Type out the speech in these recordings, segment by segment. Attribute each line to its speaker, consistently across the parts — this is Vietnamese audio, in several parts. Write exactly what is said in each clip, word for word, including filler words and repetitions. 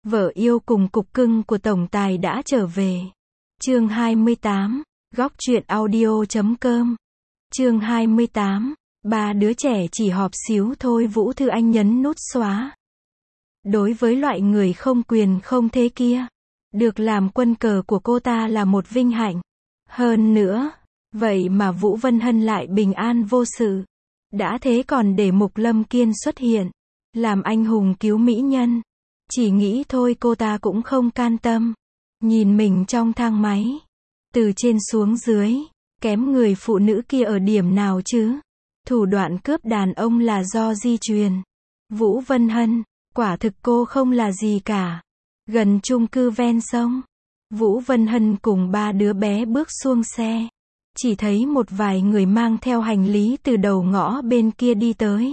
Speaker 1: Vợ yêu cùng cục cưng của tổng tài đã trở về. Chương hai mươi tám, góc truyện audio chấm com. Chương hai mươi tám, ba đứa trẻ chỉ họp xíu thôi. Vũ Thư Anh nhấn nút xóa. Đối với loại người không quyền không thế kia, được làm quân cờ của cô ta là một vinh hạnh. Hơn nữa, vậy mà Vũ Vân Hân lại bình an vô sự. Đã thế còn để Mục Lâm Kiên xuất hiện, làm anh hùng cứu mỹ nhân. Chỉ nghĩ thôi cô ta cũng không can tâm. Nhìn mình trong thang máy, từ trên xuống dưới, kém người phụ nữ kia ở điểm nào chứ? Thủ đoạn cướp đàn ông là do di truyền. Vũ Vân Hân, quả thực cô không là gì cả. Gần chung cư ven sông, Vũ Vân Hân cùng ba đứa bé bước xuống xe. Chỉ thấy một vài người mang theo hành lý từ đầu ngõ bên kia đi tới.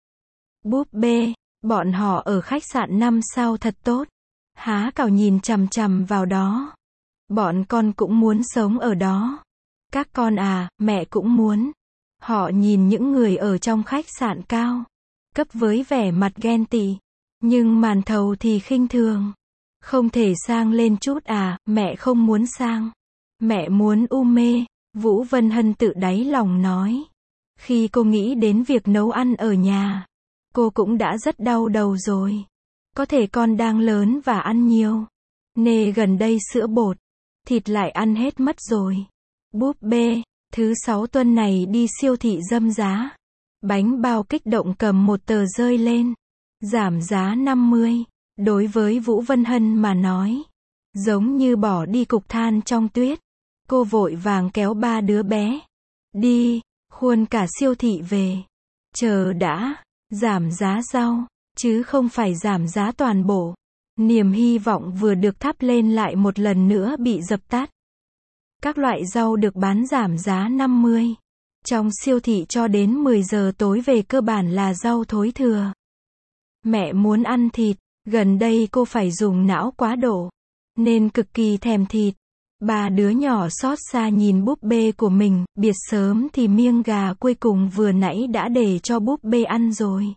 Speaker 1: Búp bê, bọn họ ở khách sạn năm sao thật tốt. Há cảo nhìn chằm chằm vào đó. Bọn con cũng muốn sống ở đó. Các con à, mẹ cũng muốn. Họ nhìn những người ở trong khách sạn cao cấp với vẻ mặt ghen tị. Nhưng Màn Thầu thì khinh thường. Không thể sang lên chút à, mẹ không muốn sang. Mẹ muốn u mê, Vũ Vân Hân tự đáy lòng nói. Khi cô nghĩ đến việc nấu ăn ở nhà, cô cũng đã rất đau đầu rồi. Có thể con đang lớn và ăn nhiều. Nê gần đây sữa bột, thịt lại ăn hết mất rồi. Búp bê, thứ sáu tuần này đi siêu thị dâm giá. Bánh bao kích động cầm một tờ rơi lên. Giảm giá năm mươi. Đối với Vũ Vân Hân mà nói, giống như bỏ đi cục than trong tuyết. Cô vội vàng kéo ba đứa bé. Đi, khuôn cả siêu thị về. Chờ đã, giảm giá rau, chứ không phải giảm giá toàn bộ. Niềm hy vọng vừa được thắp lên lại một lần nữa bị dập tắt. Các loại rau được bán giảm giá năm mươi. Trong siêu thị cho đến mười giờ tối về cơ bản là rau thối thừa. Mẹ muốn ăn thịt, gần đây cô phải dùng não quá độ, nên cực kỳ thèm thịt. Ba đứa nhỏ xót xa nhìn búp bê của mình, biệt sớm thì miếng gà cuối cùng vừa nãy đã để cho búp bê ăn rồi.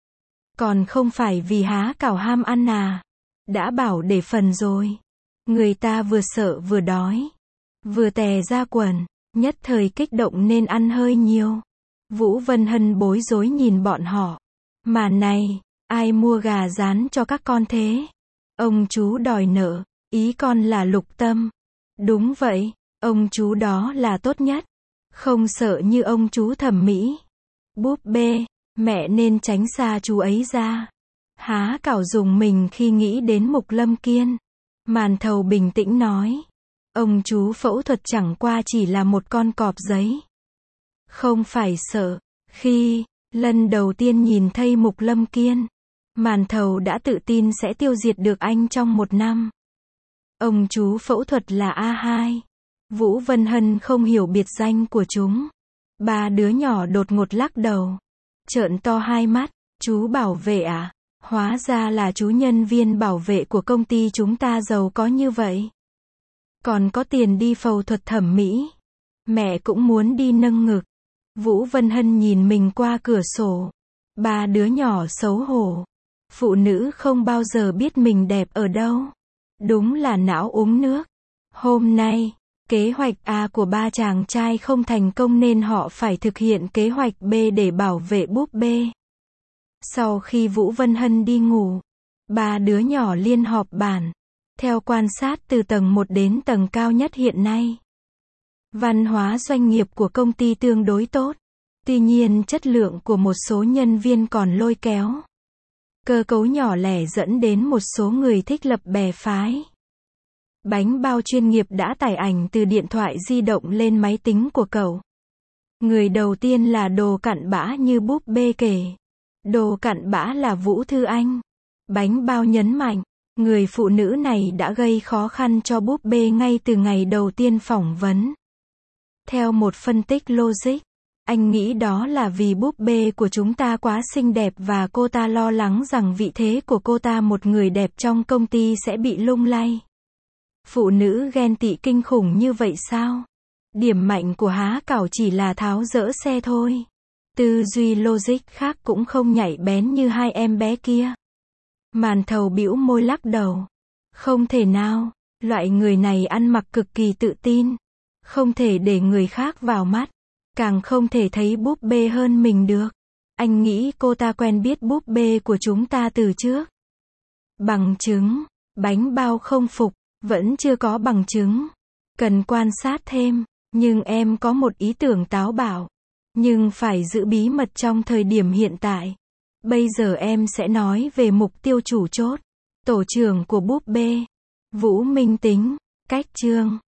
Speaker 1: Còn không phải vì há cảo ham ăn à. Đã bảo để phần rồi. Người ta vừa sợ vừa đói, vừa tè ra quần, nhất thời kích động nên ăn hơi nhiều. Vũ Vân Hân bối rối nhìn bọn họ. Mà này, ai mua gà rán cho các con thế? Ông chú đòi nợ, ý con là Lục Tâm. Đúng vậy, ông chú đó là tốt nhất. Không sợ như ông chú Thẩm Mỹ. Búp bê, mẹ nên tránh xa chú ấy ra. Há cảo dùng mình khi nghĩ đến Mục Lâm Kiên. Màn Thầu bình tĩnh nói. Ông chú phẫu thuật chẳng qua chỉ là một con cọp giấy. Không phải sợ. Khi lần đầu tiên nhìn thấy Mục Lâm Kiên, Màn Thầu đã tự tin sẽ tiêu diệt được anh trong một năm. Ông chú phẫu thuật là A hai. Vũ Vân Hân không hiểu biệt danh của chúng. Ba đứa nhỏ đột ngột lắc đầu. Trợn to hai mắt. Chú bảo vệ à? Hóa ra là chú nhân viên bảo vệ của công ty chúng ta giàu có như vậy. Còn có tiền đi phẫu thuật thẩm mỹ. Mẹ cũng muốn đi nâng ngực. Vũ Vân Hân nhìn mình qua cửa sổ. Ba đứa nhỏ xấu hổ. Phụ nữ không bao giờ biết mình đẹp ở đâu. Đúng là não uống nước. Hôm nay, kế hoạch A của ba chàng trai không thành công nên họ phải thực hiện kế hoạch B để bảo vệ búp bê. Sau khi Vũ Vân Hân đi ngủ, ba đứa nhỏ liên họp bàn. Theo quan sát từ tầng một đến tầng cao nhất hiện nay, văn hóa doanh nghiệp của công ty tương đối tốt. Tuy nhiên chất lượng của một số nhân viên còn lôi kéo. Cơ cấu nhỏ lẻ dẫn đến một số người thích lập bè phái. Bánh bao chuyên nghiệp đã tải ảnh từ điện thoại di động lên máy tính của cậu. Người đầu tiên là đồ cặn bã như búp bê kể. Đồ cặn bã là Vũ Thư Anh. Bánh bao nhấn mạnh, người phụ nữ này đã gây khó khăn cho búp bê ngay từ ngày đầu tiên phỏng vấn. Theo một phân tích logic, anh nghĩ đó là vì búp bê của chúng ta quá xinh đẹp và cô ta lo lắng rằng vị thế của cô ta một người đẹp trong công ty sẽ bị lung lay. Phụ nữ ghen tị kinh khủng như vậy sao? Điểm mạnh của há cảo chỉ là tháo dỡ xe thôi. Tư duy logic khác cũng không nhạy bén như hai em bé kia. Màn Thầu bĩu môi lắc đầu. Không thể nào, loại người này ăn mặc cực kỳ tự tin. Không thể để người khác vào mắt. Càng không thể thấy búp bê hơn mình được. Anh nghĩ cô ta quen biết búp bê của chúng ta từ trước. Bằng chứng, bánh bao không phục, vẫn chưa có bằng chứng. Cần quan sát thêm, nhưng em có một ý tưởng táo bạo. Nhưng phải giữ bí mật trong thời điểm hiện tại. Bây giờ em sẽ nói về mục tiêu chủ chốt. Tổ trưởng của búp bê. Vũ Minh Tính, cách chương.